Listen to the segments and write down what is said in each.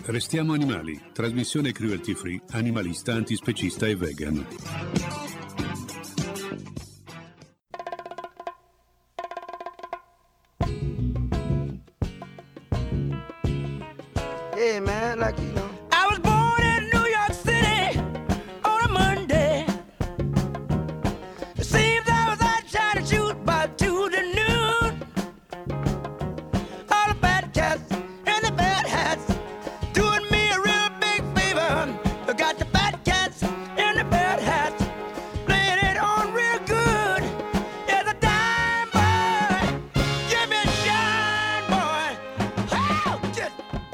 Restiamo animali, trasmissione cruelty free, animalista, antispecista e vegan. Hey man, like you know, I was born in New York City on a Monday. It seems I was out trying to shoot by Tuesday noon. All the bad cats and the bad hats doing me a real big favor. I got the bad cats and the bad hats playing it on real good. Yeah, the dime boy, give me a shine boy. Oh, just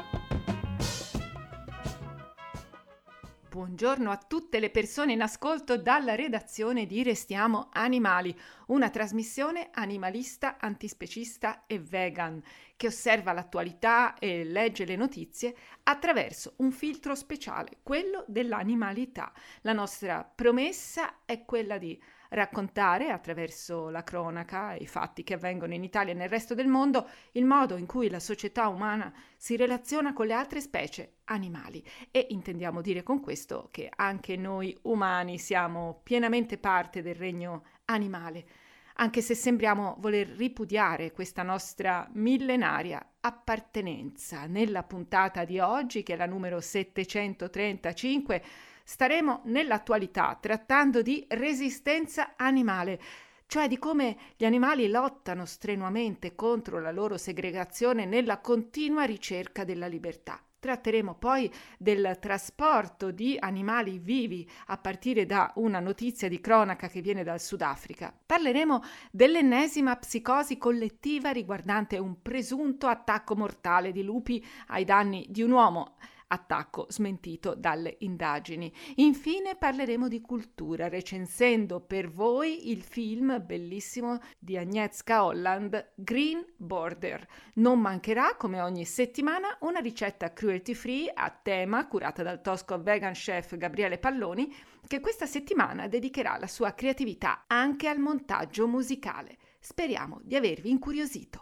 Buongiorno a tutte le persone in ascolto dalla redazione di Restiamo Animali, una trasmissione animalista, antispecista e vegan che osserva l'attualità e legge le notizie attraverso un filtro speciale, quello dell'animalità. La nostra promessa è quella di raccontare attraverso la cronaca e i fatti che avvengono in Italia e nel resto del mondo il modo in cui la società umana si relaziona con le altre specie animali, e intendiamo dire con questo che anche noi umani siamo pienamente parte del regno animale, anche se sembriamo voler ripudiare questa nostra millenaria appartenenza. Nella puntata di oggi, che è la numero 735, staremo nell'attualità trattando di resistenza animale, cioè di come gli animali lottano strenuamente contro la loro segregazione nella continua ricerca della libertà. Tratteremo poi del trasporto di animali vivi, a partire da una notizia di cronaca che viene dal Sudafrica. Parleremo dell'ennesima psicosi collettiva riguardante un presunto attacco mortale di lupi ai danni di un uomo, attacco smentito dalle indagini. Infine parleremo di cultura, recensendo per voi il film bellissimo di Agnieszka Holland, Green Border. Non mancherà, come ogni settimana, una ricetta cruelty free a tema curata dal tosco vegan chef Gabriele Palloni, che questa settimana dedicherà la sua creatività anche al montaggio musicale. Speriamo di avervi incuriosito.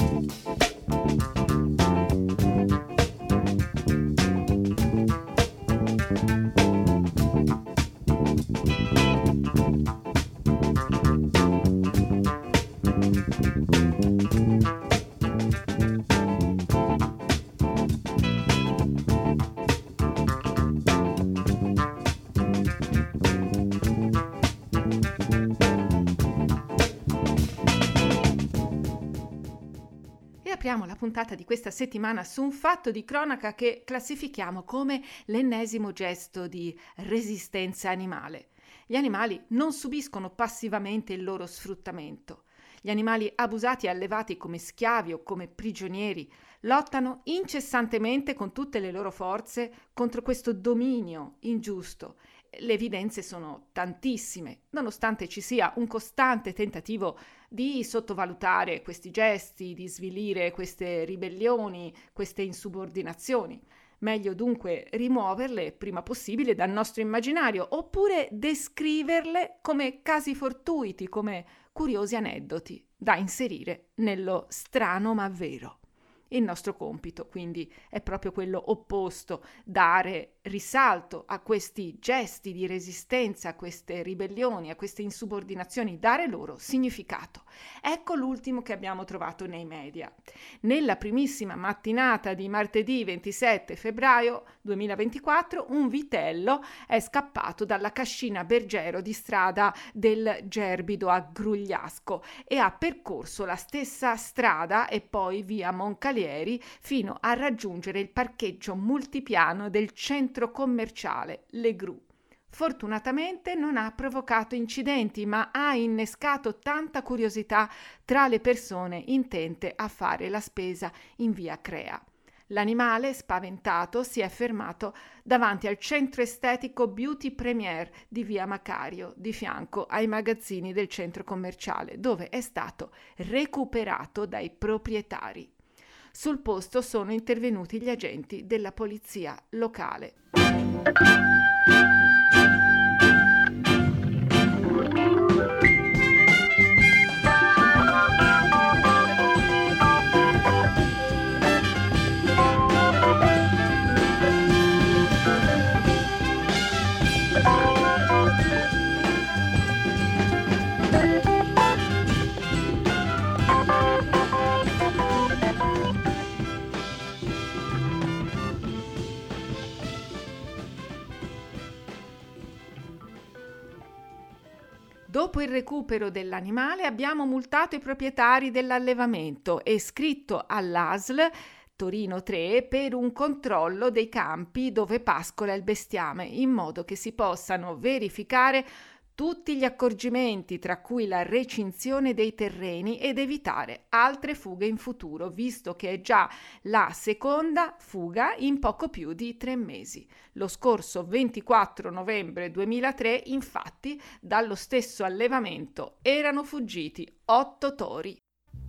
Apriamo la puntata di questa settimana su un fatto di cronaca che classifichiamo come l'ennesimo gesto di resistenza animale. Gli animali non subiscono passivamente il loro sfruttamento. Gli animali abusati e allevati come schiavi o come prigionieri lottano incessantemente con tutte le loro forze contro questo dominio ingiusto. Le evidenze sono tantissime, nonostante ci sia un costante tentativo di sottovalutare questi gesti, di svilire queste ribellioni, queste insubordinazioni. Meglio dunque rimuoverle prima possibile dal nostro immaginario, oppure descriverle come casi fortuiti, come curiosi aneddoti da inserire nello strano ma vero. Il nostro compito, quindi, è proprio quello opposto: dare risalto a questi gesti di resistenza, a queste ribellioni, a queste insubordinazioni, dare loro significato. Ecco l'ultimo che abbiamo trovato nei media. Nella primissima mattinata di martedì 27 febbraio 2024, un vitello è scappato dalla cascina Bergero di strada del Gerbido a Grugliasco e ha percorso la stessa strada e poi via Moncalieri fino a raggiungere il parcheggio multipiano del centro commerciale Le Gru. Fortunatamente non ha provocato incidenti, ma ha innescato tanta curiosità tra le persone intente a fare la spesa in via Crea. L'animale, spaventato, si è fermato davanti al centro estetico Beauty Premier di via Macario, di fianco ai magazzini del centro commerciale, dove è stato recuperato dai proprietari. Sul posto sono intervenuti gli agenti della polizia locale. Dopo il recupero dell'animale abbiamo multato i proprietari dell'allevamento e scritto all'ASL Torino 3 per un controllo dei campi dove pascola il bestiame, in modo che si possano verificare tutti gli accorgimenti, tra cui la recinzione dei terreni, ed evitare altre fughe in futuro, visto che è già la seconda fuga in poco più di 3 mesi. Lo scorso 24 novembre 2003, infatti, dallo stesso allevamento erano fuggiti 8 tori.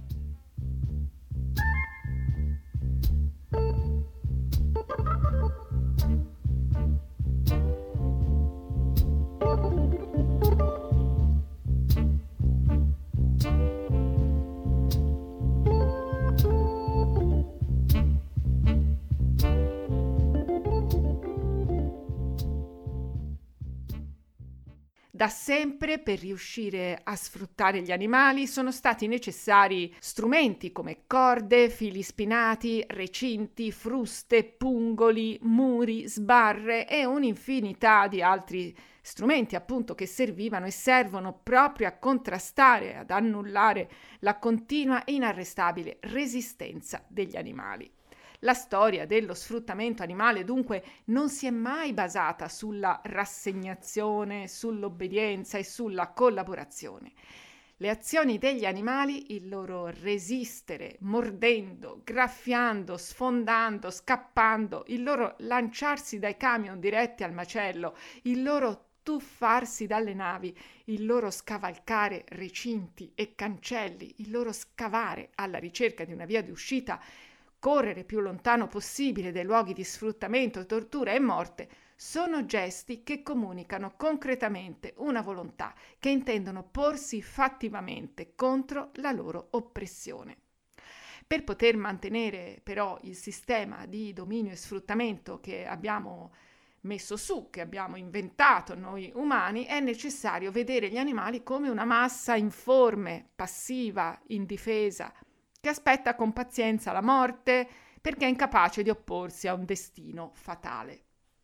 Da sempre, per riuscire a sfruttare gli animali, sono stati necessari strumenti come corde, fili spinati, recinti, fruste, pungoli, muri, sbarre e un'infinità di altri strumenti, appunto, che servivano e servono proprio a contrastare, ad annullare la continua e inarrestabile resistenza degli animali. La storia dello sfruttamento animale dunque non si è mai basata sulla rassegnazione, sull'obbedienza e sulla collaborazione. Le azioni degli animali, il loro resistere, mordendo, graffiando, sfondando, scappando, il loro lanciarsi dai camion diretti al macello, il loro tuffarsi dalle navi, il loro scavalcare recinti e cancelli, il loro scavare alla ricerca di una via di uscita, correre più lontano possibile dai luoghi di sfruttamento, tortura e morte, sono gesti che comunicano concretamente una volontà, che intendono porsi fattivamente contro la loro oppressione. Per poter mantenere però il sistema di dominio e sfruttamento che abbiamo messo su, che abbiamo inventato noi umani, è necessario vedere gli animali come una massa informe, passiva, indifesa, che aspetta con pazienza la morte perché è incapace di opporsi a un destino fatale.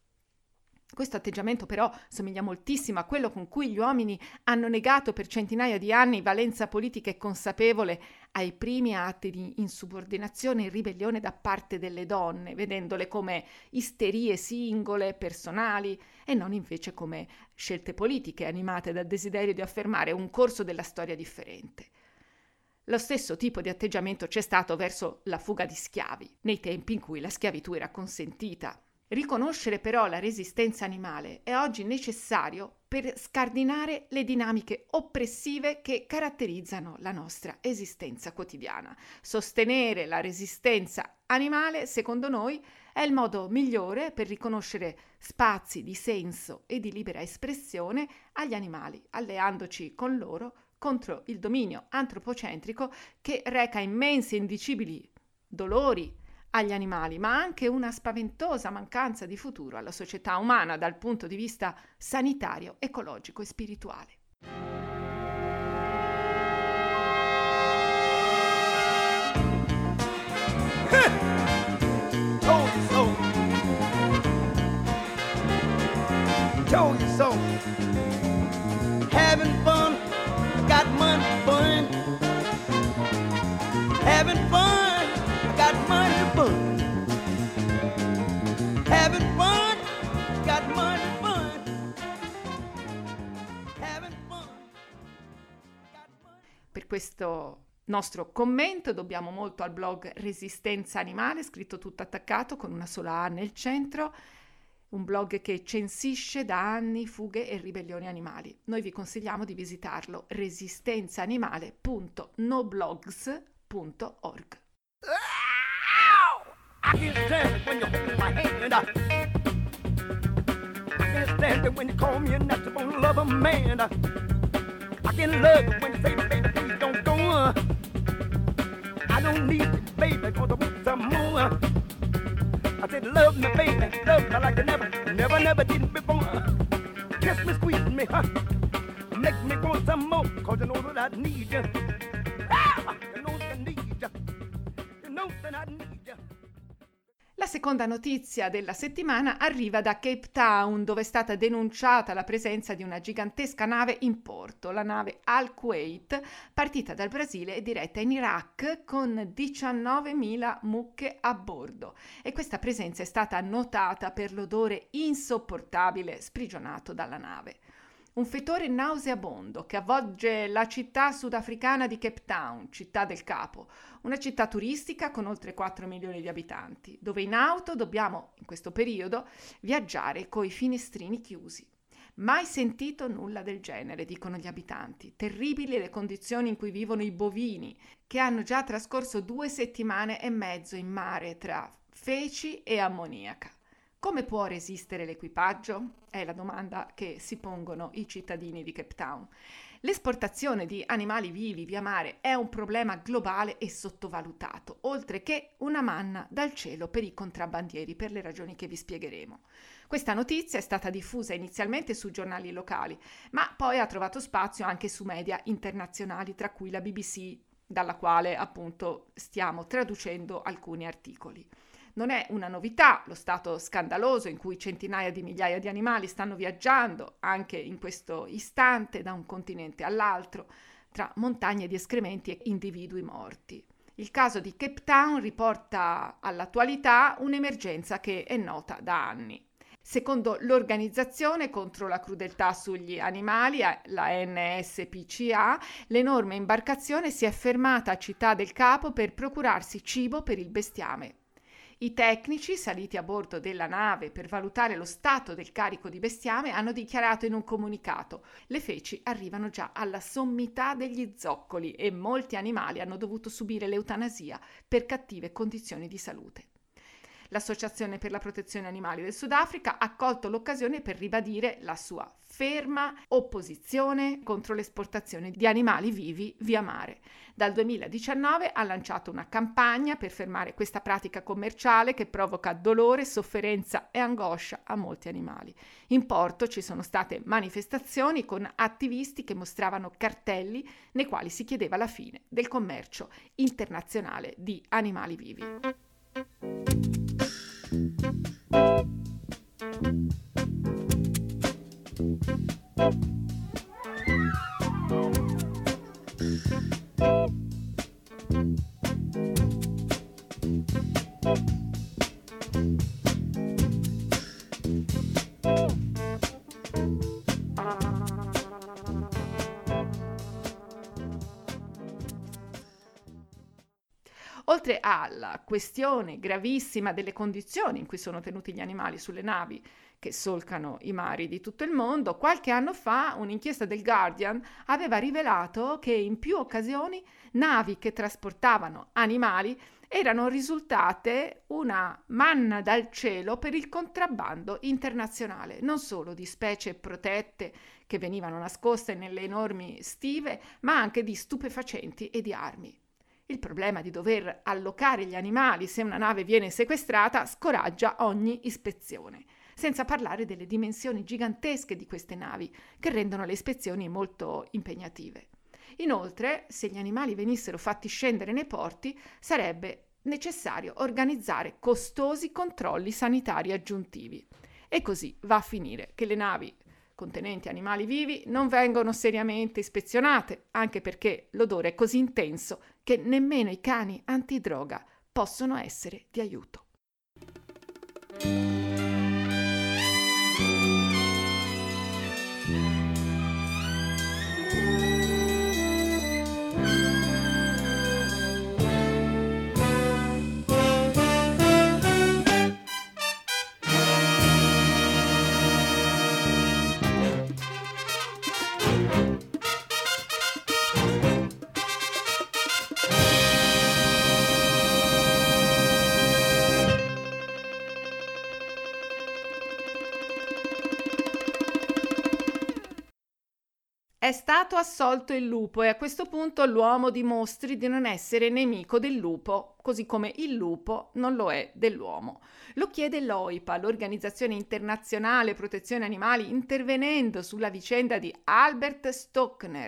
Questo atteggiamento però somiglia moltissimo a quello con cui gli uomini hanno negato per centinaia di anni valenza politica e consapevole ai primi atti di insubordinazione e ribellione da parte delle donne, vedendole come isterie singole, personali, e non invece come scelte politiche animate dal desiderio di affermare un corso della storia differente. Lo stesso tipo di atteggiamento c'è stato verso la fuga di schiavi, nei tempi in cui la schiavitù era consentita. Riconoscere però la resistenza animale è oggi necessario per scardinare le dinamiche oppressive che caratterizzano la nostra esistenza quotidiana. Sostenere la resistenza animale, secondo noi, è il modo migliore per riconoscere spazi di senso e di libera espressione agli animali, alleandoci con loro contro il dominio antropocentrico che reca immensi e indicibili dolori agli animali, ma anche una spaventosa mancanza di futuro alla società umana dal punto di vista sanitario, ecologico e spirituale. Told you so. Having fun, got money fun. Having fun, got money fun. Having fun, got money fun. Having fun, got money. Per questo nostro commento dobbiamo molto al blog Resistenza Animale, scritto tutto attaccato con una sola A nel centro, un blog che censisce da anni fughe e ribellioni animali. Noi vi consigliamo di visitarlo, resistenzanimale.noblogs.org. I can't stand it when you hold my hand. I can't stand it when you call me a not supposed to love a man. I can't love it when you say, baby, please don't go. I don't need it, baby, cause I want some more. I said, love me, baby, love me like you never did before. Kiss me, squeeze me, huh? Make me want some more, cause you know that I need you. Ah, you know that I need you. You know that I need you. La seconda notizia della settimana arriva da Cape Town, dove è stata denunciata la presenza di una gigantesca nave in porto, la nave Al Kuwait, partita dal Brasile e diretta in Iraq con 19.000 mucche a bordo. E questa presenza è stata notata per l'odore insopportabile sprigionato dalla nave. Un fetore nauseabondo che avvolge la città sudafricana di Cape Town, città del capo, una città turistica con oltre 4 milioni di abitanti, dove in auto dobbiamo, in questo periodo, viaggiare coi finestrini chiusi. Mai sentito nulla del genere, dicono gli abitanti. Terribili le condizioni in cui vivono i bovini, che hanno già trascorso 2 settimane e mezzo in mare tra feci e ammoniaca. Come può resistere l'equipaggio? È la domanda che si pongono i cittadini di Cape Town. L'esportazione di animali vivi via mare è un problema globale e sottovalutato, oltre che una manna dal cielo per i contrabbandieri, per le ragioni che vi spiegheremo. Questa notizia è stata diffusa inizialmente su giornali locali, ma poi ha trovato spazio anche su media internazionali, tra cui la BBC, dalla quale appunto stiamo traducendo alcuni articoli. Non è una novità lo stato scandaloso in cui centinaia di migliaia di animali stanno viaggiando, anche in questo istante, da un continente all'altro, tra montagne di escrementi e individui morti. Il caso di Cape Town riporta all'attualità un'emergenza che è nota da anni. Secondo l'Organizzazione contro la crudeltà sugli animali, la NSPCA, l'enorme imbarcazione si è fermata a Città del Capo per procurarsi cibo per il bestiame. I tecnici, saliti a bordo della nave per valutare lo stato del carico di bestiame, hanno dichiarato in un comunicato: le feci arrivano già alla sommità degli zoccoli e molti animali hanno dovuto subire l'eutanasia per cattive condizioni di salute. L'Associazione per la protezione animali del Sudafrica ha colto l'occasione per ribadire la sua ferma opposizione contro l'esportazione di animali vivi via mare. Dal 2019 ha lanciato una campagna per fermare questa pratica commerciale che provoca dolore, sofferenza e angoscia a molti animali. In porto ci sono state manifestazioni con attivisti che mostravano cartelli nei quali si chiedeva la fine del commercio internazionale di animali vivi. Oltre alla questione gravissima delle condizioni in cui sono tenuti gli animali sulle navi che solcano i mari di tutto il mondo, qualche anno fa un'inchiesta del Guardian aveva rivelato che in più occasioni navi che trasportavano animali erano risultate una manna dal cielo per il contrabbando internazionale, non solo di specie protette che venivano nascoste nelle enormi stive, ma anche di stupefacenti e di armi. Il problema di dover allocare gli animali se una nave viene sequestrata scoraggia ogni ispezione, senza parlare delle dimensioni gigantesche di queste navi che rendono le ispezioni molto impegnative. Inoltre, se gli animali venissero fatti scendere nei porti, sarebbe necessario organizzare costosi controlli sanitari aggiuntivi. E così va a finire che le navi contenenti animali vivi non vengono seriamente ispezionate, anche perché l'odore è così intenso che nemmeno i cani antidroga possono essere di aiuto. È stato assolto il lupo e a questo punto l'uomo dimostri di non essere nemico del lupo, così come il lupo non lo è dell'uomo. Lo chiede l'OIPA, l'Organizzazione Internazionale Protezione Animali, intervenendo sulla vicenda di Albert Stockner,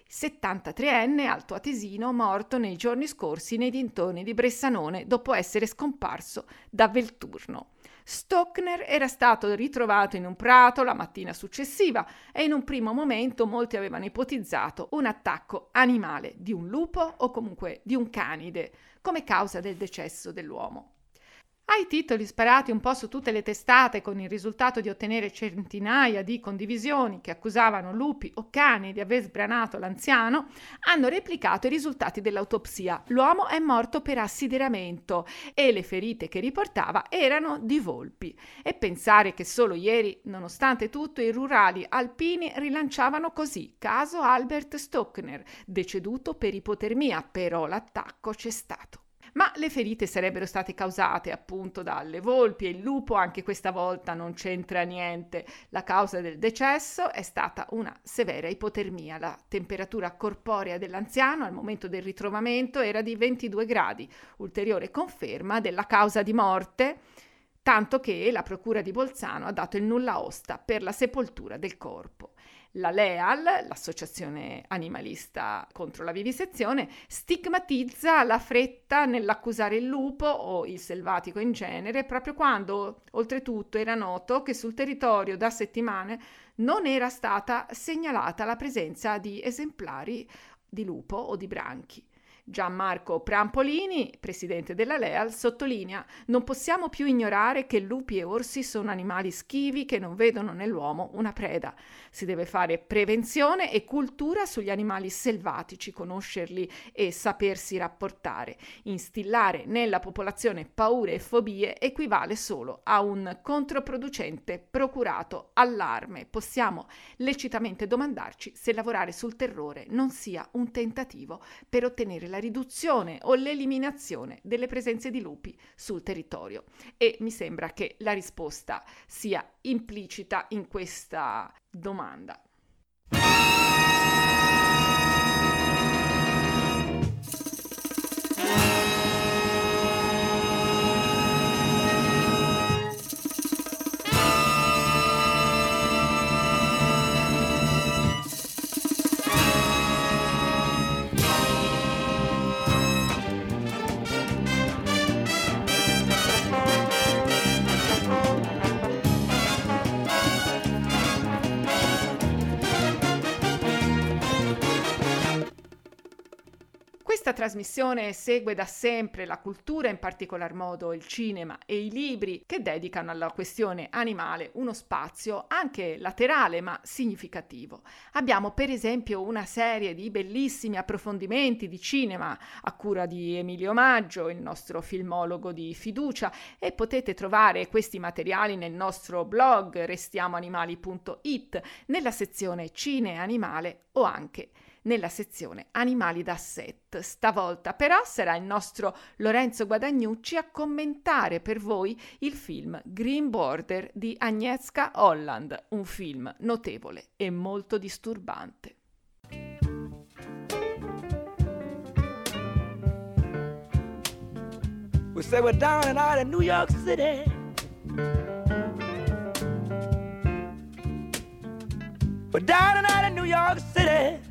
73enne altoatesino morto nei giorni scorsi nei dintorni di Bressanone dopo essere scomparso da Velturno. Stockner era stato ritrovato in un prato la mattina successiva e in un primo momento molti avevano ipotizzato un attacco animale di un lupo o comunque di un canide come causa del decesso dell'uomo. Ai titoli sparati un po' su tutte le testate con il risultato di ottenere centinaia di condivisioni che accusavano lupi o cani di aver sbranato l'anziano, hanno replicato i risultati dell'autopsia. L'uomo è morto per assideramento e le ferite che riportava erano di volpi. E pensare che solo ieri, nonostante tutto, i rurali alpini rilanciavano così: caso Albert Stockner, deceduto per ipotermia, però l'attacco c'è stato. Ma le ferite sarebbero state causate appunto dalle volpi e il lupo anche questa volta non c'entra niente. La causa del decesso è stata una severa ipotermia. La temperatura corporea dell'anziano al momento del ritrovamento era di 22 gradi, ulteriore conferma della causa di morte, tanto che la procura di Bolzano ha dato il nulla osta per la sepoltura del corpo. La LEAL, l'associazione animalista contro la vivisezione, stigmatizza la fretta nell'accusare il lupo o il selvatico in genere, proprio quando, oltretutto, era noto che sul territorio da settimane non era stata segnalata la presenza di esemplari di lupo o di branchi. Gianmarco Prampolini, presidente della LEAL, sottolinea: non possiamo più ignorare che lupi e orsi sono animali schivi che non vedono nell'uomo una preda. Si deve fare prevenzione e cultura sugli animali selvatici, conoscerli e sapersi rapportare. Instillare nella popolazione paure e fobie equivale solo a un controproducente procurato allarme. Possiamo lecitamente domandarci se lavorare sul terrore non sia un tentativo per ottenere la riduzione o l'eliminazione delle presenze di lupi sul territorio. E mi sembra che la risposta sia implicita in questa domanda. Questa trasmissione segue da sempre la cultura, in particolar modo il cinema e i libri, che dedicano alla questione animale uno spazio anche laterale ma significativo. Abbiamo per esempio una serie di bellissimi approfondimenti di cinema a cura di Emilio Maggio, il nostro filmologo di fiducia, e potete trovare questi materiali nel nostro blog restiamoanimali.it, nella sezione Cine e Animale o anche nella sezione Animali da set. Stavolta però sarà il nostro Lorenzo Guadagnucci a commentare per voi il film Green Border di Agnieszka Holland, un film notevole e molto disturbante. We say we're down and out in New York City. We're down and out in New York City.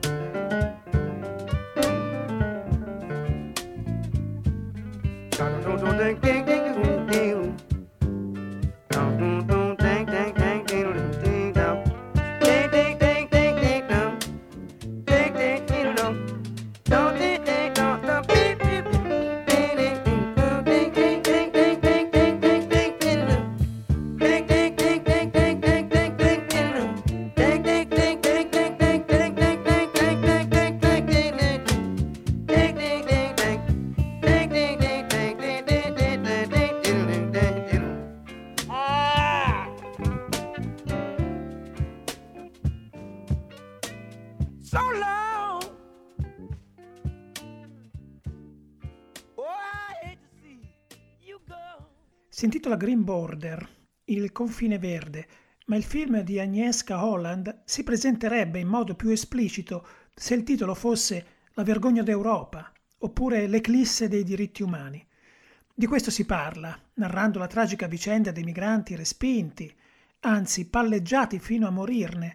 Si intitola Green Border, il confine verde, ma il film di Agnieszka Holland si presenterebbe in modo più esplicito se il titolo fosse La vergogna d'Europa oppure L'eclisse dei diritti umani. Di questo si parla, narrando la tragica vicenda dei migranti respinti, anzi palleggiati fino a morirne,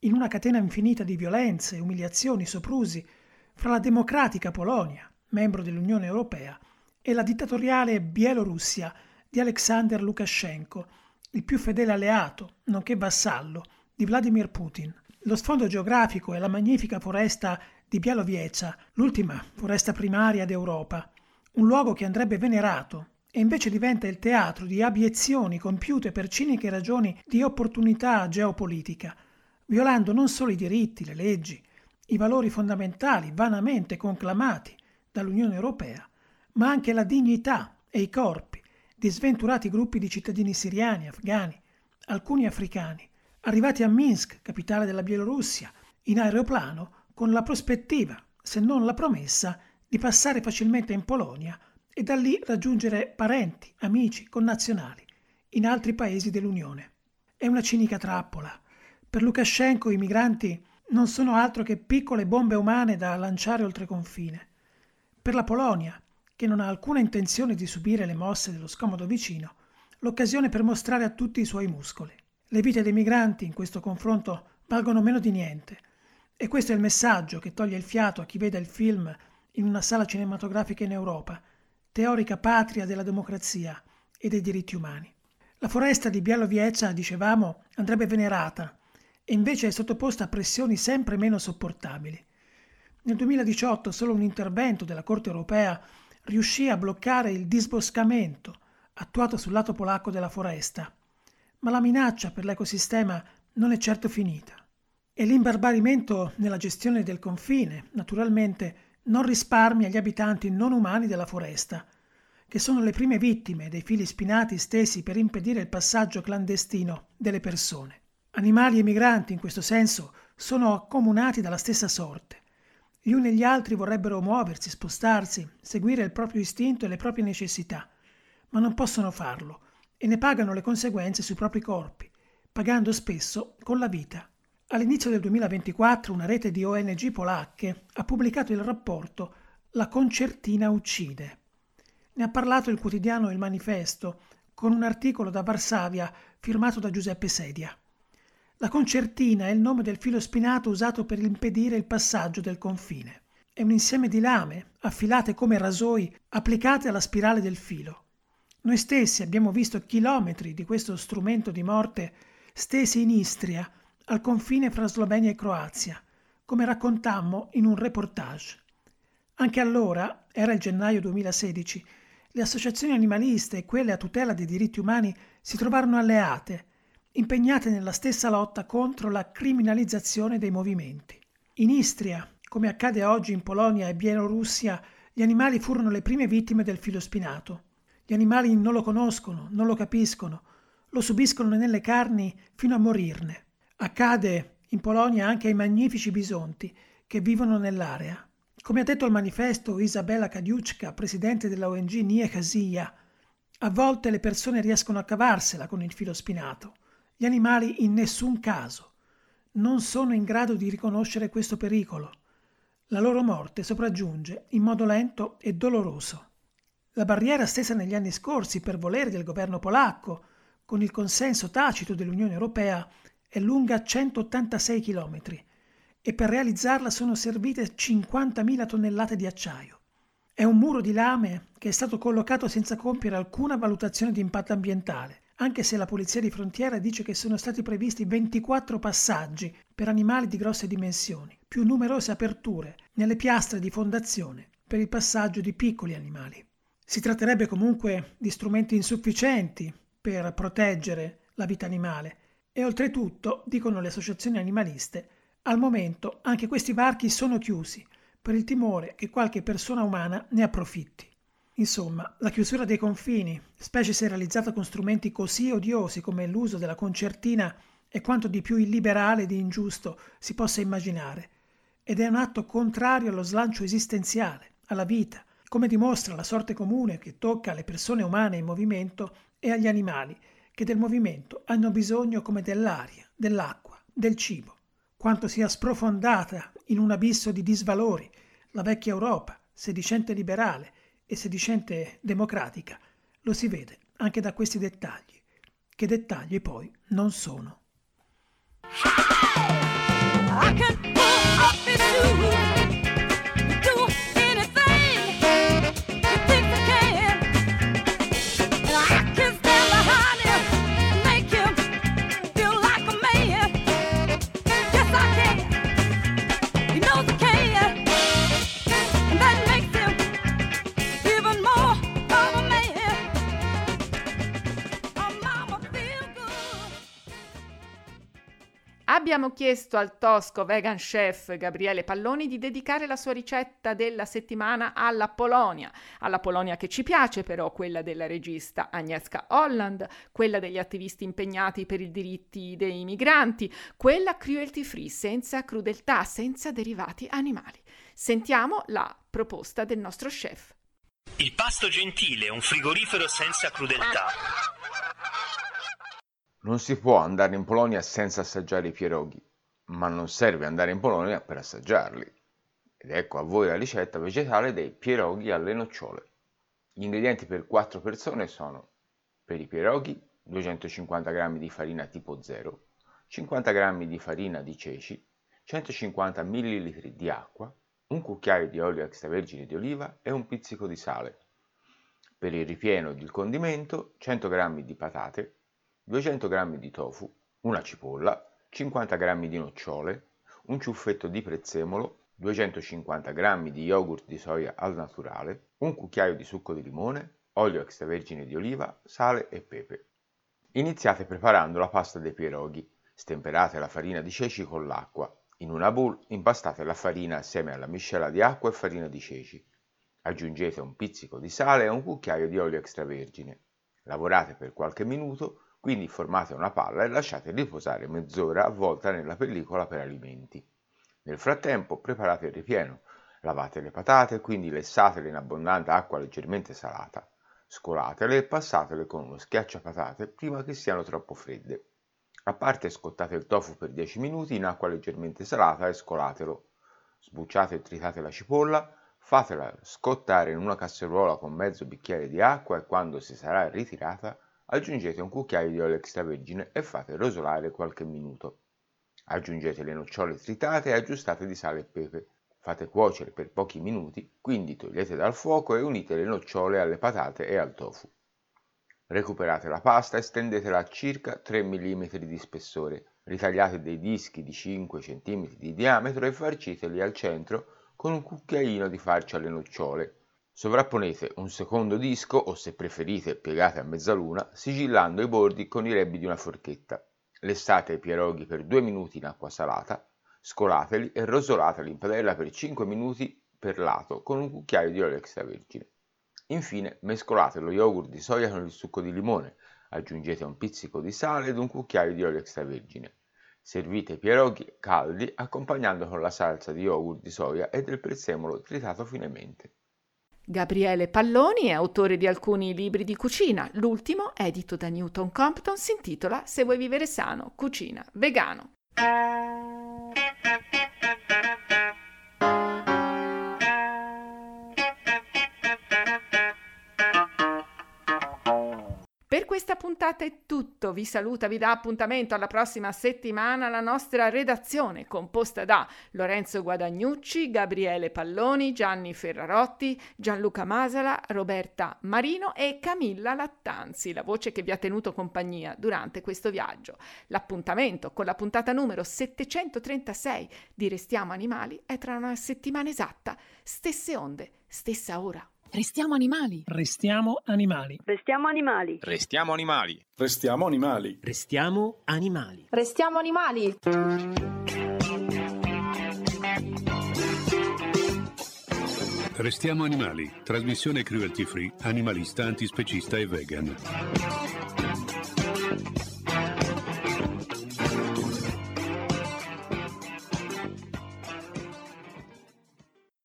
in una catena infinita di violenze, umiliazioni, soprusi, fra la democratica Polonia, membro dell'Unione Europea, e la dittatoriale Bielorussia di Alexander Lukashenko, il più fedele alleato, nonché vassallo, di Vladimir Putin. Lo sfondo geografico è la magnifica foresta di Białowieża, l'ultima foresta primaria d'Europa, un luogo che andrebbe venerato e invece diventa il teatro di abiezioni compiute per ciniche ragioni di opportunità geopolitica, violando non solo i diritti, le leggi, i valori fondamentali vanamente conclamati dall'Unione Europea, ma anche la dignità e i corpi di sventurati gruppi di cittadini siriani, afghani, alcuni africani, arrivati a Minsk, capitale della Bielorussia, in aeroplano con la prospettiva, se non la promessa, di passare facilmente in Polonia e da lì raggiungere parenti, amici, connazionali in altri paesi dell'Unione. È una cinica trappola. Per Lukashenko i migranti non sono altro che piccole bombe umane da lanciare oltre confine. Per la Polonia, che non ha alcuna intenzione di subire le mosse dello scomodo vicino, l'occasione per mostrare a tutti i suoi muscoli. Le vite dei migranti in questo confronto valgono meno di niente, e questo è il messaggio che toglie il fiato a chi vede il film in una sala cinematografica in Europa, teorica patria della democrazia e dei diritti umani. La foresta di Białowieża, dicevamo, andrebbe venerata e invece è sottoposta a pressioni sempre meno sopportabili. Nel 2018 solo un intervento della Corte europea riuscì a bloccare il disboscamento attuato sul lato polacco della foresta, ma la minaccia per l'ecosistema non è certo finita. E l'imbarbarimento nella gestione del confine, naturalmente, non risparmia gli abitanti non umani della foresta, che sono le prime vittime dei fili spinati stesi per impedire il passaggio clandestino delle persone. Animali e migranti, in questo senso, sono accomunati dalla stessa sorte. Gli uni e gli altri vorrebbero muoversi, spostarsi, seguire il proprio istinto e le proprie necessità, ma non possono farlo e ne pagano le conseguenze sui propri corpi, pagando spesso con la vita. All'inizio del 2024 una rete di ONG polacche ha pubblicato il rapporto La concertina uccide. Ne ha parlato il quotidiano Il Manifesto con un articolo da Varsavia firmato da Giuseppe Sedia. La concertina è il nome del filo spinato usato per impedire il passaggio del confine. È un insieme di lame, affilate come rasoi, applicate alla spirale del filo. Noi stessi abbiamo visto chilometri di questo strumento di morte stesi in Istria, al confine fra Slovenia e Croazia, come raccontammo in un reportage. Anche allora, era il gennaio 2016, le associazioni animaliste e quelle a tutela dei diritti umani si trovarono alleate, impegnate nella stessa lotta contro la criminalizzazione dei movimenti. In Istria, come accade oggi in Polonia e Bielorussia, gli animali furono le prime vittime del filo spinato. Gli animali non lo conoscono, non lo capiscono, lo subiscono nelle carni fino a morirne. Accade in Polonia anche ai magnifici bisonti che vivono nell'area. Come ha detto il manifesto Izabela Kadiuczka, presidente della ONG Nie Hazija, a volte le persone riescono a cavarsela con il filo spinato. Gli animali in nessun caso non sono in grado di riconoscere questo pericolo. La loro morte sopraggiunge in modo lento e doloroso. La barriera stesa negli anni scorsi per volere del governo polacco, con il consenso tacito dell'Unione Europea, è lunga 186 chilometri e per realizzarla sono servite 50.000 tonnellate di acciaio. È un muro di lame che è stato collocato senza compiere alcuna valutazione di impatto ambientale, anche se la Polizia di Frontiera dice che sono stati previsti 24 passaggi per animali di grosse dimensioni, più numerose aperture nelle piastre di fondazione per il passaggio di piccoli animali. Si tratterebbe comunque di strumenti insufficienti per proteggere la vita animale e oltretutto, dicono le associazioni animaliste, al momento anche questi varchi sono chiusi per il timore che qualche persona umana ne approfitti. Insomma, la chiusura dei confini, specie se realizzata con strumenti così odiosi come l'uso della concertina, è quanto di più illiberale e di ingiusto si possa immaginare, ed è un atto contrario allo slancio esistenziale, alla vita, come dimostra la sorte comune che tocca alle persone umane in movimento e agli animali, che del movimento hanno bisogno come dell'aria, dell'acqua, del cibo. Quanto sia sprofondata in un abisso di disvalori la vecchia Europa, sedicente liberale e sedicente democratica, lo si vede anche da questi dettagli, che dettagli poi non sono. I can pull up his shoes, do anything he thinks I can. And I can stand behind him, make him feel like a man. Yes, I can. He knows I can. And that makes him even more of a man. Oh, mama, feel good. Abbiamo chiesto al tosco vegan chef Gabriele Palloni di dedicare la sua ricetta della settimana alla Polonia che ci piace però, quella della regista Agnieszka Holland, quella degli attivisti impegnati per i diritti dei migranti, quella cruelty free, senza crudeltà, senza derivati animali. Sentiamo la proposta del nostro chef. Il pasto gentile, un frigorifero senza crudeltà. Non si può andare in Polonia senza assaggiare i pierogi, ma non serve andare in Polonia per assaggiarli. Ed ecco a voi la ricetta vegetale dei pierogi alle nocciole. Gli ingredienti per 4 persone sono: per i pierogi 250 g di farina tipo 0, 50 g di farina di ceci, 150 ml di acqua, un cucchiaio di olio extravergine di oliva e un pizzico di sale. Per il ripieno ed il condimento 100 g di patate, 200 g di tofu, una cipolla, 50 g di nocciole, un ciuffetto di prezzemolo, 250 g di yogurt di soia al naturale, un cucchiaio di succo di limone, olio extravergine di oliva, sale e pepe. Iniziate preparando la pasta dei pierogi. Stemperate la farina di ceci con l'acqua. In una bowl impastate la farina assieme alla miscela di acqua e farina di ceci. Aggiungete un pizzico di sale e un cucchiaio di olio extravergine. Lavorate per qualche minuto, quindi formate una palla e lasciate riposare mezz'ora avvolta nella pellicola per alimenti. Nel frattempo preparate il ripieno. Lavate le patate, quindi lessatele in abbondante acqua leggermente salata. Scolatele e passatele con uno schiacciapatate prima che siano troppo fredde. A parte scottate il tofu per 10 minuti in acqua leggermente salata e scolatelo. Sbucciate e tritate la cipolla, fatela scottare in una casseruola con mezzo bicchiere di acqua e quando si sarà ritirata aggiungete un cucchiaio di olio extravergine e fate rosolare qualche minuto. Aggiungete le nocciole tritate e aggiustate di sale e pepe. Fate cuocere per pochi minuti, quindi togliete dal fuoco e unite le nocciole alle patate e al tofu. Recuperate la pasta e stendetela a circa 3 mm di spessore. Ritagliate dei dischi di 5 cm di diametro e farciteli al centro con un cucchiaino di farci alle nocciole. Sovrapponete un secondo disco o, se preferite, piegate a mezzaluna, sigillando i bordi con i rebbi di una forchetta. Lessate i pierogi per 2 minuti in acqua salata, scolateli e rosolateli in padella per 5 minuti per lato con un cucchiaio di olio extravergine. Infine mescolate lo yogurt di soia con il succo di limone, aggiungete un pizzico di sale ed un cucchiaio di olio extravergine. Servite i pierogi caldi accompagnando con la salsa di yogurt di soia e del prezzemolo tritato finemente. Gabriele Palloni è autore di alcuni libri di cucina. L'ultimo, edito da Newton Compton, si intitola Se vuoi vivere sano, cucina vegano. Per questa puntata è tutto, vi saluta, vi dà appuntamento alla prossima settimana la nostra redazione composta da Lorenzo Guadagnucci, Gabriele Palloni, Gianni Ferrarotti, Gianluca Masala, Roberta Marino e Camilla Lattanzi, la voce che vi ha tenuto compagnia durante questo viaggio. L'appuntamento con la puntata numero 736 di Restiamo Animali è tra una settimana esatta, stesse onde, stessa ora. Restiamo animali. Restiamo animali. Restiamo animali. Restiamo animali. Restiamo animali. Restiamo animali. Restiamo animali. Restiamo animali, trasmissione cruelty free, animalista, antispecista e vegan.